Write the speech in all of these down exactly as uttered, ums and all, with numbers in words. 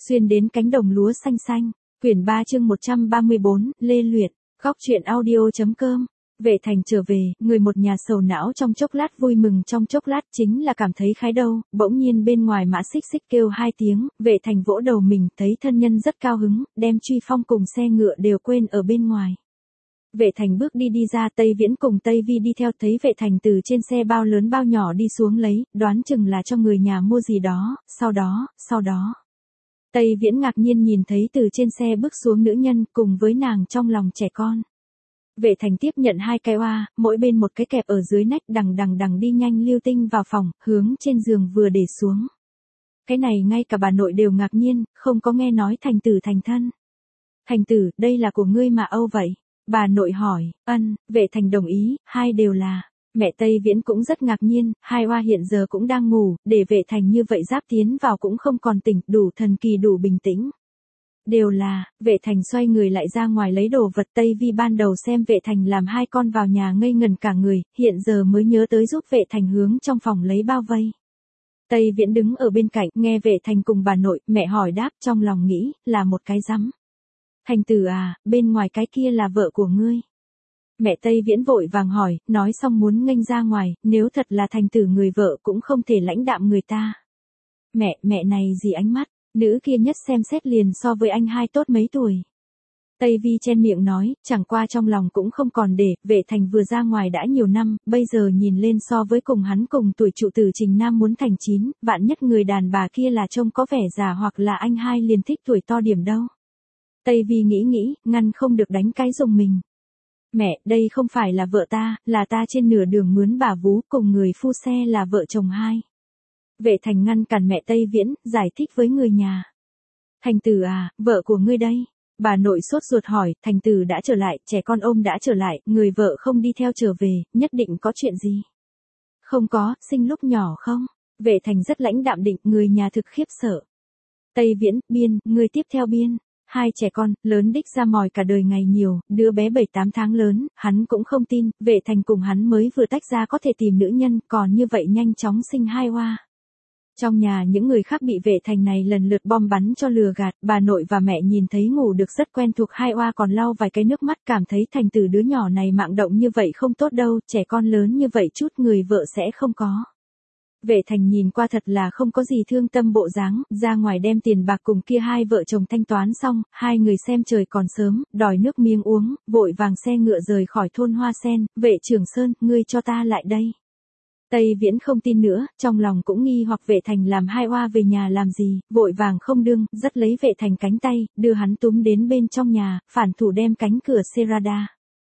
Xuyên đến cánh đồng lúa xanh xanh. Quyển ba chương một trăm ba mươi bốn, Lê Luyện, góc truyện audio.com. Vệ Thành trở về, người một nhà sầu não trong chốc lát vui mừng trong chốc lát chính là cảm thấy khái đâu, bỗng nhiên bên ngoài mã xích xích kêu hai tiếng, Vệ Thành vỗ đầu mình, thấy thân nhân rất cao hứng, đem truy phong cùng xe ngựa đều quên ở bên ngoài. Vệ Thành bước đi đi ra, Tây Viễn cùng Tây Vi đi theo, thấy Vệ Thành từ trên xe bao lớn bao nhỏ đi xuống lấy, đoán chừng là cho người nhà mua gì đó, sau đó, sau đó. Tây Viễn ngạc nhiên nhìn thấy từ trên xe bước xuống nữ nhân cùng với nàng trong lòng trẻ con. Vệ Thành tiếp nhận hai cái oa, mỗi bên một cái kẹp ở dưới nách, đằng đằng đằng đi nhanh lưu tinh vào phòng, hướng trên giường vừa để xuống. Cái này ngay cả bà nội đều ngạc nhiên, không có nghe nói Thành tử thành thân. Thành tử, đây là của ngươi mà âu vậy? Bà nội hỏi. Ân, Vệ Thành đồng ý, hai đều là. Mẹ Tây Viễn cũng rất ngạc nhiên, hai oa hiện giờ cũng đang ngủ, để Vệ Thành như vậy giáp tiến vào cũng không còn tỉnh, đủ thần kỳ đủ bình tĩnh. Đều là, Vệ Thành xoay người lại ra ngoài lấy đồ vật. Tây Vi ban đầu xem Vệ Thành làm hai con vào nhà ngây ngần cả người, hiện giờ mới nhớ tới giúp Vệ Thành hướng trong phòng lấy bao vây. Tây Viễn đứng ở bên cạnh, nghe Vệ Thành cùng bà nội, mẹ hỏi đáp, trong lòng nghĩ, là một cái rắm. Thành tử à, bên ngoài cái kia là vợ của ngươi. Mẹ Tây Viễn vội vàng hỏi, nói xong muốn nghênh ra ngoài, nếu thật là thành tử người vợ cũng không thể lãnh đạm người ta. Mẹ, mẹ này gì ánh mắt, nữ kia nhất xem xét liền so với anh hai tốt mấy tuổi. Tây Vi chen miệng nói, chẳng qua trong lòng cũng không còn để, Vệ Thành vừa ra ngoài đã nhiều năm, bây giờ nhìn lên so với cùng hắn cùng tuổi trụ tử Trình Nam muốn thành chín, vạn nhất người đàn bà kia là trông có vẻ già hoặc là anh hai liền thích tuổi to điểm đâu. Tây Vi nghĩ nghĩ, ngăn không được đánh cái dùng mình. Mẹ, đây không phải là vợ ta, là ta trên nửa đường mướn bà vú cùng người phu xe là vợ chồng hai. Vệ Thành ngăn cản mẹ Tây Viễn, giải thích với người nhà. Thành tử à, vợ của ngươi đây. Bà nội sốt ruột hỏi, Thành tử đã trở lại, trẻ con ôm đã trở lại, người vợ không đi theo trở về, nhất định có chuyện gì? Không có, sinh lúc nhỏ không? Vệ Thành rất lãnh đạm định, người nhà thực khiếp sợ. Tây Viễn, biên, người tiếp theo biên. Hai trẻ con, lớn đích ra mòi cả đời ngày nhiều, đứa bé bảy tám tháng lớn, hắn cũng không tin, Vệ Thành cùng hắn mới vừa tách ra có thể tìm nữ nhân, còn như vậy nhanh chóng sinh hai oa. Trong nhà những người khác bị Vệ Thành này lần lượt bom bắn cho lừa gạt, bà nội và mẹ nhìn thấy ngủ được rất quen thuộc hai oa còn lau vài cái nước mắt, cảm thấy Thành tử đứa nhỏ này mạng động như vậy không tốt đâu, trẻ con lớn như vậy chút người vợ sẽ không có. Vệ Thành nhìn qua thật là không có gì thương tâm bộ dáng, ra ngoài đem tiền bạc cùng kia hai vợ chồng thanh toán xong, hai người xem trời còn sớm, đòi nước miếng uống, vội vàng xe ngựa rời khỏi thôn Hoa Sen. Vệ Trường Sơn, ngươi cho ta lại đây. Tây Viễn không tin nữa, trong lòng cũng nghi hoặc Vệ Thành làm hai oa về nhà làm gì, vội vàng không đương, dắt lấy Vệ Thành cánh tay, đưa hắn túm đến bên trong nhà, phản thủ đem cánh cửa Serada.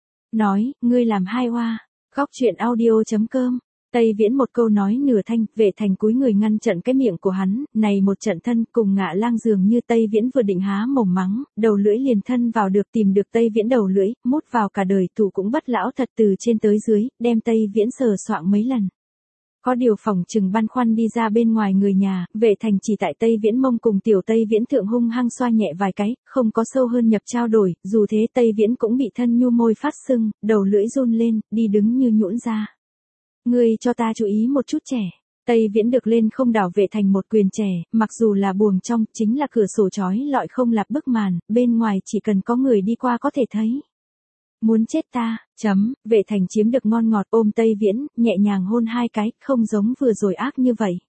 Nói, ngươi làm hai oa, góc truyện audio.com. Tây Viễn một câu nói nửa thanh, Vệ Thành cúi người ngăn trận cái miệng của hắn, này một trận thân cùng ngạ lang dường như. Tây Viễn vừa định há mồm mắng, đầu lưỡi liền thân vào được, tìm được Tây Viễn đầu lưỡi, mút vào cả đời thủ cũng bất lão thật từ trên tới dưới, đem Tây Viễn sờ soạng mấy lần. Có điều phòng chừng băn khoăn đi ra bên ngoài người nhà, Vệ Thành chỉ tại Tây Viễn mông cùng tiểu Tây Viễn thượng hung hăng xoa nhẹ vài cái, không có sâu hơn nhập trao đổi, dù thế Tây Viễn cũng bị thân nhu môi phát sưng, đầu lưỡi run lên, đi đứng như nhũn ra. Ngươi cho ta chú ý một chút trẻ. Tây Viễn được lên không đảo Vệ Thành một quyền trẻ, mặc dù là buồng trong, chính là cửa sổ chói lọi không lạp bức màn, bên ngoài chỉ cần có người đi qua có thể thấy. Muốn chết ta, chấm, Vệ Thành chiếm được ngon ngọt ôm Tây Viễn, nhẹ nhàng hôn hai cái, không giống vừa rồi ác như vậy.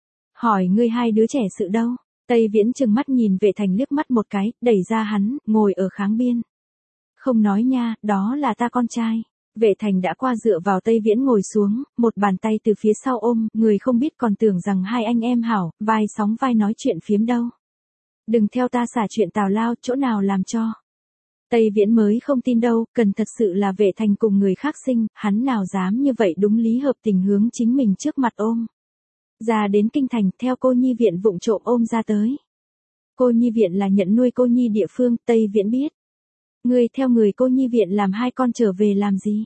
Hỏi ngươi hai đứa trẻ sự đâu? Tây Viễn trừng mắt nhìn Vệ Thành liếc mắt một cái, đẩy ra hắn, ngồi ở kháng biên. Không nói nha, đó là ta con trai. Vệ Thành đã qua dựa vào Tây Viễn ngồi xuống, một bàn tay từ phía sau ôm, người không biết còn tưởng rằng hai anh em hảo, vai sóng vai nói chuyện phiếm đâu. Đừng theo ta xả chuyện tào lao, chỗ nào làm cho. Tây Viễn mới không tin đâu, cần thật sự là Vệ Thành cùng người khác sinh, hắn nào dám như vậy đúng lý hợp tình hướng chính mình trước mặt ôm. Ra đến kinh thành, theo cô nhi viện vụng trộm ôm ra tới. Cô nhi viện là nhận nuôi cô nhi địa phương, Tây Viễn biết. Ngươi theo người cô nhi viện làm hai con trở về làm gì?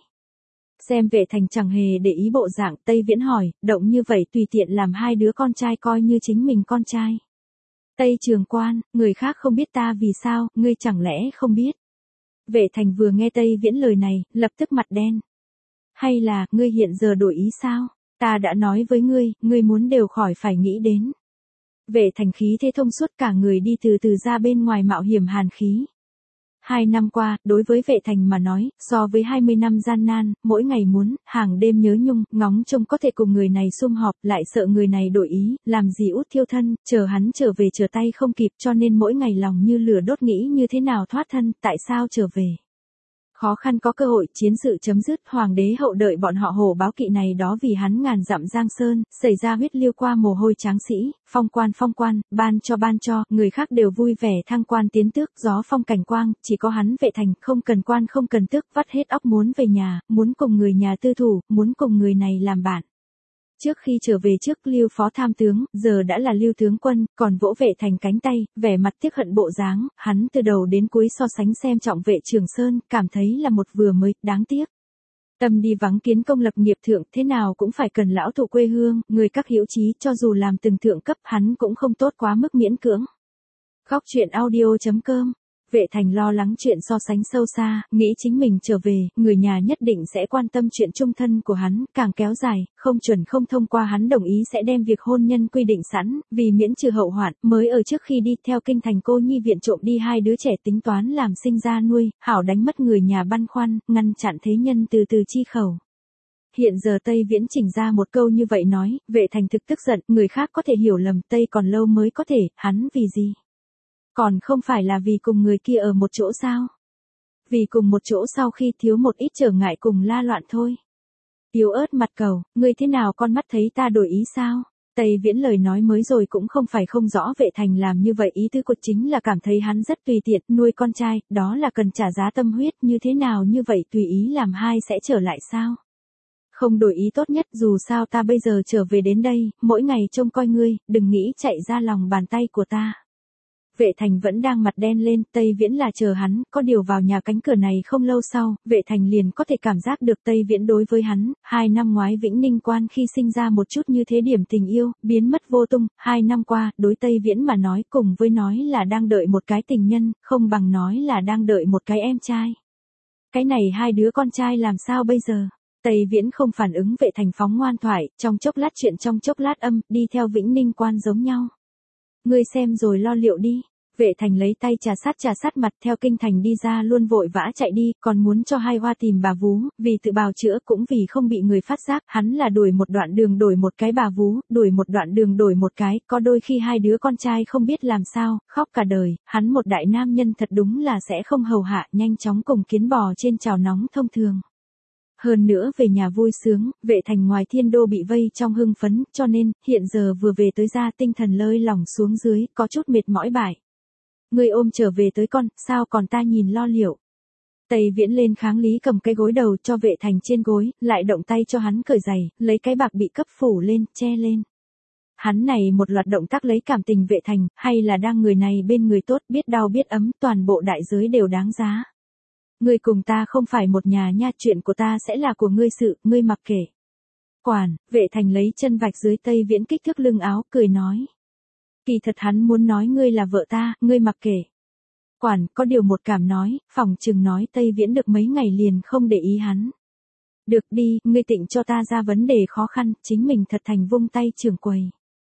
Xem Vệ Thành chẳng hề để ý bộ dạng, Tây Viễn hỏi, động như vậy tùy tiện làm hai đứa con trai coi như chính mình con trai. Tây Trường Quan, người khác không biết ta vì sao, ngươi chẳng lẽ không biết? Vệ Thành vừa nghe Tây Viễn lời này, lập tức mặt đen. Hay là, ngươi hiện giờ đổi ý sao? Ta đã nói với ngươi, ngươi muốn đều khỏi phải nghĩ đến. Vệ Thành khí thế thông suốt cả người đi từ từ ra bên ngoài mạo hiểm hàn khí. Hai năm qua, đối với Vệ Thành mà nói, so với hai mươi năm gian nan, mỗi ngày muốn, hàng đêm nhớ nhung, ngóng trông có thể cùng người này sum họp, lại sợ người này đổi ý, làm gì út thiêu thân, chờ hắn trở về trở tay không kịp cho nên mỗi ngày lòng như lửa đốt nghĩ như thế nào thoát thân, tại sao trở về. Khó khăn có cơ hội, chiến sự chấm dứt, hoàng đế hậu đợi bọn họ hổ báo kỵ này đó vì hắn ngàn dặm giang sơn, xảy ra huyết liêu qua mồ hôi tráng sĩ, phong quan phong quan, ban cho ban cho, người khác đều vui vẻ thăng quan tiến tước, gió phong cảnh quang, chỉ có hắn Vệ Thành, không cần quan không cần tước, vắt hết óc muốn về nhà, muốn cùng người nhà tư thủ, muốn cùng người này làm bạn. Trước khi trở về trước Lưu phó tham tướng, giờ đã là Lưu tướng quân, còn vỗ Vệ Thành cánh tay, vẻ mặt tiếc hận bộ dáng, hắn từ đầu đến cuối so sánh xem trọng Vệ Trường Sơn, cảm thấy là một vừa mới, đáng tiếc. Tâm đi vắng kiến công lập nghiệp thượng, thế nào cũng phải cần lão thụ quê hương, người các hữu chí, cho dù làm từng thượng cấp hắn cũng không tốt quá mức miễn cưỡng. Góc truyện audio chấm com. Vệ Thành lo lắng chuyện so sánh sâu xa, nghĩ chính mình trở về, người nhà nhất định sẽ quan tâm chuyện chung thân của hắn, càng kéo dài, không chuẩn không thông qua hắn đồng ý sẽ đem việc hôn nhân quy định sẵn, vì miễn trừ hậu hoạn, mới ở trước khi đi theo kinh thành cô nhi viện trộm đi hai đứa trẻ tính toán làm sinh ra nuôi, hảo đánh mất người nhà băn khoăn, ngăn chặn thế nhân từ từ chi khẩu. Hiện giờ Tây Viễn chỉnh ra một câu như vậy nói, Vệ Thành thực tức giận, người khác có thể hiểu lầm, Tây còn lâu mới có thể, hắn vì gì? Còn không phải là vì cùng người kia ở một chỗ sao? Vì cùng một chỗ sau khi thiếu một ít trở ngại cùng la loạn thôi. Yếu ớt mặt cầu, ngươi thế nào con mắt thấy ta đổi ý sao? Tây Viễn lời nói mới rồi cũng không phải không rõ Vệ Thành làm như vậy ý tứ của chính là cảm thấy hắn rất tùy tiện, nuôi con trai, đó là cần trả giá tâm huyết, như thế nào như vậy tùy ý làm hai sẽ trở lại sao? Không đổi ý tốt nhất, dù sao ta bây giờ trở về đến đây, mỗi ngày trông coi ngươi, đừng nghĩ chạy ra lòng bàn tay của ta. Vệ Thành vẫn đang mặt đen lên, Tây Viễn là chờ hắn, có điều vào nhà cánh cửa này không lâu sau, Vệ Thành liền có thể cảm giác được Tây Viễn đối với hắn, hai năm ngoái Vĩnh Ninh Quan khi sinh ra một chút như thế điểm tình yêu, biến mất vô tung, hai năm qua, đối Tây Viễn mà nói cùng với nói là đang đợi một cái tình nhân, không bằng nói là đang đợi một cái em trai. Cái này hai đứa con trai làm sao bây giờ? Tây Viễn không phản ứng Vệ Thành phóng ngoan thoại, trong chốc lát chuyện trong chốc lát âm, đi theo Vĩnh Ninh Quan giống nhau. Ngươi xem rồi lo liệu đi. Vệ Thành lấy tay trà sát trà sát mặt theo kinh thành đi ra luôn vội vã chạy đi, còn muốn cho hai hoa tìm bà vú, vì tự bào chữa cũng vì không bị người phát giác, hắn là đuổi một đoạn đường đổi một cái bà vú, đuổi một đoạn đường đổi một cái, có đôi khi hai đứa con trai không biết làm sao, khóc cả đời, hắn một đại nam nhân thật đúng là sẽ không hầu hạ, nhanh chóng cùng kiến bò trên chảo nóng thông thường. Hơn nữa về nhà vui sướng, Vệ Thành ngoài thiên đô bị vây trong hưng phấn, cho nên, hiện giờ vừa về tới ra tinh thần lơi lỏng xuống dưới, có chút mệt mỏi bại. Ngươi ôm trở về tới con, sao còn ta nhìn lo liệu. Tây Viễn lên kháng lý cầm cái gối đầu cho Vệ Thành trên gối, lại động tay cho hắn cởi giày, lấy cái bạc bị cấp phủ lên, che lên. Hắn này một loạt động tác lấy cảm tình Vệ Thành, hay là đang người này bên người tốt, biết đau biết ấm, toàn bộ đại giới đều đáng giá. Ngươi cùng ta không phải một nhà nha, chuyện của ta sẽ là của ngươi sự, ngươi mặc kệ. Quản, Vệ Thành lấy chân vạch dưới Tây Viễn kích thước lưng áo, cười nói. Kỳ thật hắn muốn nói ngươi là vợ ta, ngươi mặc kệ. Quản, có điều một cảm nói, phòng chừng nói Tây Viễn được mấy ngày liền không để ý hắn. Được đi, ngươi tịnh cho ta ra vấn đề khó khăn, chính mình thật thành vung tay trưởng quầy.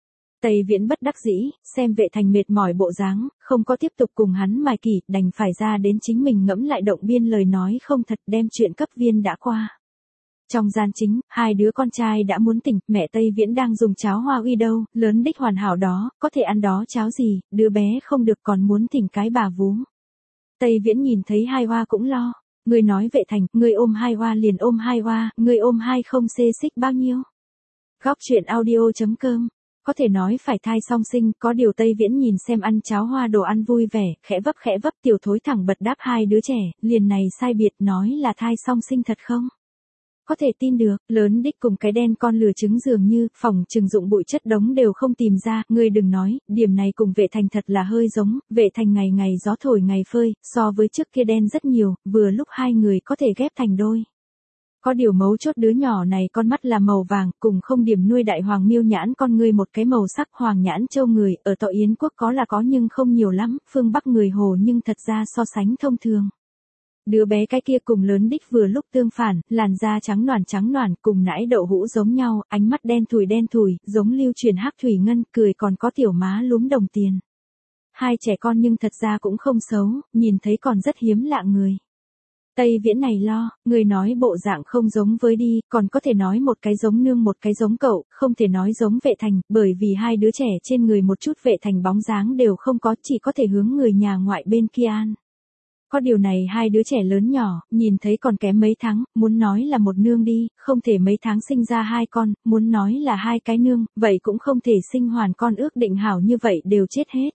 Tây Viễn bất đắc dĩ, xem Vệ Thành mệt mỏi bộ dáng, không có tiếp tục cùng hắn mài kỷ, đành phải ra đến chính mình ngẫm lại động biên lời nói không thật, đem chuyện cấp viên đã qua. Trong gian chính, hai đứa con trai đã muốn tỉnh, mẹ Tây Viễn đang dùng cháo hoa uy đâu, lớn đích hoàn hảo đó, có thể ăn đó cháo gì, đứa bé không được còn muốn thỉnh cái bà vú. Tây Viễn nhìn thấy hai hoa cũng lo, người nói Vệ Thành, người ôm hai hoa liền ôm hai hoa, người ôm hai không xê xích bao nhiêu. Góc truyện audio chấm com. Có thể nói phải thai song sinh, có điều Tây Viễn nhìn xem ăn cháo hoa đồ ăn vui vẻ, khẽ vấp khẽ vấp tiểu thối thẳng bật đáp hai đứa trẻ, liền này sai biệt nói là thai song sinh thật không? Có thể tin được, lớn đích cùng cái đen con lừa trứng dường như, phòng trừng dụng bụi chất đống đều không tìm ra, ngươi đừng nói, điểm này cùng Vệ Thành thật là hơi giống, Vệ Thành ngày ngày gió thổi ngày phơi, so với trước kia đen rất nhiều, vừa lúc hai người có thể ghép thành đôi. Có điều mấu chốt đứa nhỏ này con mắt là màu vàng, cùng không điểm nuôi đại hoàng miêu nhãn con ngươi một cái màu sắc hoàng nhãn châu người, ở Tọa Yến quốc có là có nhưng không nhiều lắm, phương Bắc người Hồ nhưng thật ra so sánh thông thường. Đứa bé cái kia cùng lớn đích vừa lúc tương phản, làn da trắng noàn trắng noàn, cùng nãi đậu hũ giống nhau, ánh mắt đen thùi đen thùi, giống lưu truyền hắc thủy ngân, cười còn có tiểu má lúm đồng tiền. Hai trẻ con nhưng thật ra cũng không xấu, nhìn thấy còn rất hiếm lạ người. Tây Viễn này lo, người nói bộ dạng không giống với đi, còn có thể nói một cái giống nương một cái giống cậu, không thể nói giống Vệ Thành, bởi vì hai đứa trẻ trên người một chút Vệ Thành bóng dáng đều không có, chỉ có thể hướng người nhà ngoại bên kia an. Có điều này hai đứa trẻ lớn nhỏ, nhìn thấy còn kém mấy tháng, muốn nói là một nương đi, không thể mấy tháng sinh ra hai con, muốn nói là hai cái nương, vậy cũng không thể sinh hoàn con ước định hảo như vậy đều chết hết.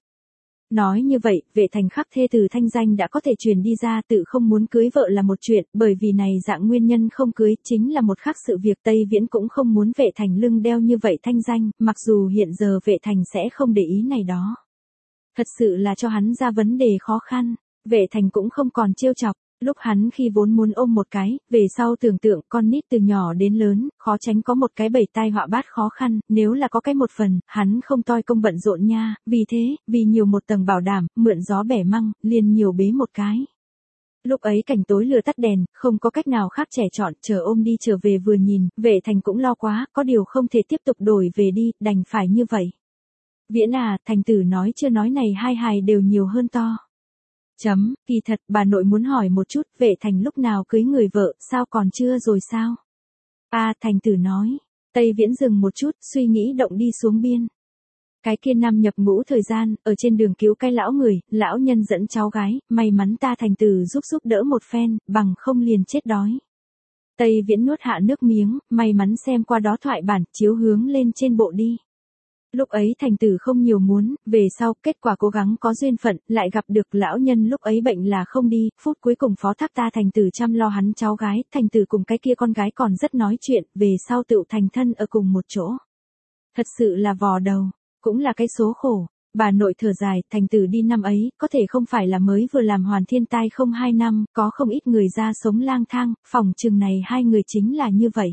Nói như vậy, Vệ Thành khắc thê từ thanh danh đã có thể truyền đi ra, tự không muốn cưới vợ là một chuyện, bởi vì này dạng nguyên nhân không cưới, chính là một khác sự việc Tây Viễn cũng không muốn Vệ Thành lưng đeo như vậy thanh danh, mặc dù hiện giờ Vệ Thành sẽ không để ý này đó. Thật sự là cho hắn ra vấn đề khó khăn, Vệ Thành cũng không còn trêu chọc. Lúc hắn khi vốn muốn ôm một cái, về sau tưởng tượng con nít từ nhỏ đến lớn, khó tránh có một cái bầy tai họa bát khó khăn, nếu là có cái một phần, hắn không toi công bận rộn nha, vì thế, vì nhiều một tầng bảo đảm, mượn gió bẻ măng, liền nhiều bế một cái. Lúc ấy cảnh tối lửa tắt đèn, không có cách nào khác trẻ chọn, chờ ôm đi trở về vừa nhìn, Vệ Thành cũng lo quá, có điều không thể tiếp tục đổi về đi, đành phải như vậy. Viễn à, Thành tử nói chưa nói này hai hài đều nhiều hơn to. Chấm, kỳ thật, bà nội muốn hỏi một chút, Vệ Thành lúc nào cưới người vợ, sao còn chưa rồi sao? A à, Thành tử nói. Tây Viễn dừng một chút, suy nghĩ động đi xuống biên. Cái kia năm nhập ngũ thời gian, ở trên đường cứu cái lão người, lão nhân dẫn cháu gái, may mắn ta Thành tử giúp giúp đỡ một phen, bằng không liền chết đói. Tây Viễn nuốt hạ nước miếng, may mắn xem qua đó thoại bản, chiếu hướng lên trên bộ đi. Lúc ấy Thành tử không nhiều muốn, về sau, kết quả cố gắng có duyên phận, lại gặp được lão nhân lúc ấy bệnh là không đi, phút cuối cùng phó thác ta Thành tử chăm lo hắn cháu gái, Thành tử cùng cái kia con gái còn rất nói chuyện, về sau tựu thành thân ở cùng một chỗ. Thật sự là vò đầu, cũng là cái số khổ. Bà nội thở dài, Thành tử đi năm ấy, có thể không phải là mới vừa làm hoàn thiên tai không hai năm, có không ít người ra sống lang thang, phòng chừng này hai người chính là như vậy.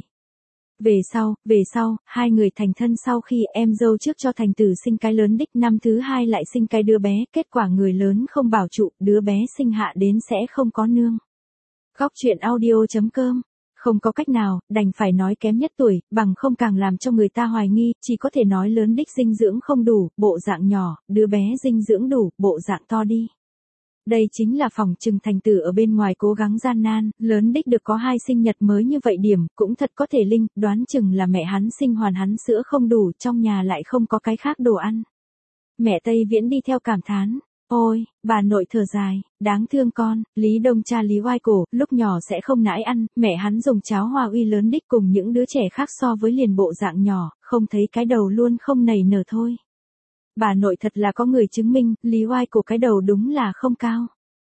Về sau, về sau, hai người thành thân sau khi em dâu trước cho Thành tử sinh cái lớn đích, năm thứ hai lại sinh cái đứa bé, kết quả người lớn không bảo trụ, đứa bé sinh hạ đến sẽ không có nương. Góc truyện audio chấm com, không có cách nào, đành phải nói kém nhất tuổi, bằng không càng làm cho người ta hoài nghi, chỉ có thể nói lớn đích dinh dưỡng không đủ, bộ dạng nhỏ, đứa bé dinh dưỡng đủ, bộ dạng to đi. Đây chính là phòng trừng Thành tử ở bên ngoài cố gắng gian nan, lớn đích được có hai sinh nhật mới như vậy điểm, cũng thật có thể linh, đoán chừng là mẹ hắn sinh hoàn hắn sữa không đủ, trong nhà lại không có cái khác đồ ăn. Mẹ Tây Viễn đi theo cảm thán, ôi, bà nội thở dài, đáng thương con, Lý Đông cha Lý Oai Cổ, lúc nhỏ sẽ không nãi ăn, mẹ hắn dùng cháo hoa uy lớn đích cùng những đứa trẻ khác so với liền bộ dạng nhỏ, không thấy cái đầu luôn không nảy nở thôi. Bà nội thật là có người chứng minh, Lý Oai Cổ cái đầu đúng là không cao.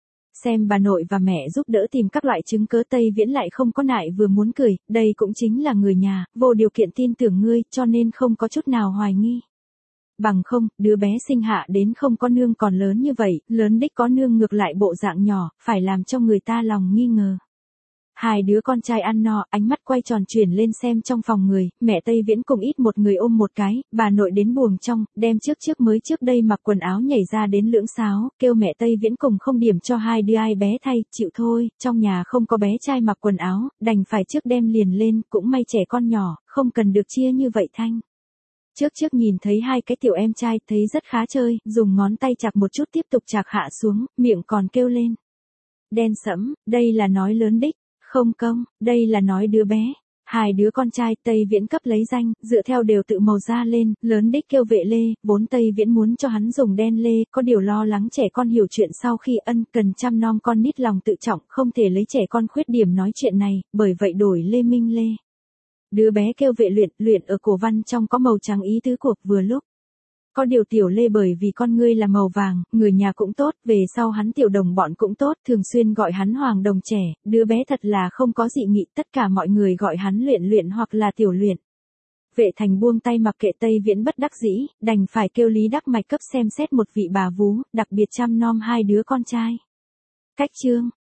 Xem bà nội và mẹ giúp đỡ tìm các loại chứng cớ Tây Viễn lại không có nại vừa muốn cười, đây cũng chính là người nhà, vô điều kiện tin tưởng ngươi, cho nên không có chút nào hoài nghi. Bằng không, đứa bé sinh hạ đến không có nương còn lớn như vậy, lớn đích có nương ngược lại bộ dạng nhỏ, phải làm cho người ta lòng nghi ngờ. Hai đứa con trai ăn no, ánh mắt quay tròn chuyển lên xem trong phòng người, mẹ Tây Viễn cùng ít một người ôm một cái, bà nội đến buồng trong, đem trước trước mới trước đây mặc quần áo nhảy ra đến lưỡng sáo, kêu mẹ Tây Viễn cùng không điểm cho hai đứa ai bé thay, chịu thôi, trong nhà không có bé trai mặc quần áo, đành phải trước đem liền lên, cũng may trẻ con nhỏ, không cần được chia như vậy thanh. Trước trước nhìn thấy hai cái tiểu em trai, thấy rất khá chơi, dùng ngón tay chạc một chút tiếp tục chạc hạ xuống, miệng còn kêu lên. Đen sẫm, đây là nói lớn đích. Không công, đây là nói đứa bé. Hai đứa con trai Tây Viễn cấp lấy danh, dựa theo đều tự màu da lên, lớn đích kêu Vệ Lê, bốn Tây Viễn muốn cho hắn dùng đen lê, có điều lo lắng trẻ con hiểu chuyện sau khi ân cần chăm nom con nít lòng tự trọng, không thể lấy trẻ con khuyết điểm nói chuyện này, bởi vậy đổi Lê Minh Lê. Đứa bé kêu Vệ Luyện, luyện ở cổ văn trong có màu trắng ý tứ cuộc vừa lúc. Có điều tiểu Lê bởi vì con ngươi là màu vàng, người nhà cũng tốt, về sau hắn tiểu đồng bọn cũng tốt, thường xuyên gọi hắn Hoàng Đồng trẻ, đứa bé thật là không có dị nghị, tất cả mọi người gọi hắn Luyện Luyện hoặc là tiểu Luyện. Vệ Thành buông tay mặc kệ Tây Viễn bất đắc dĩ, đành phải kêu Lý Đắc Mạch cấp xem xét một vị bà vú, đặc biệt chăm nom hai đứa con trai. Cách chương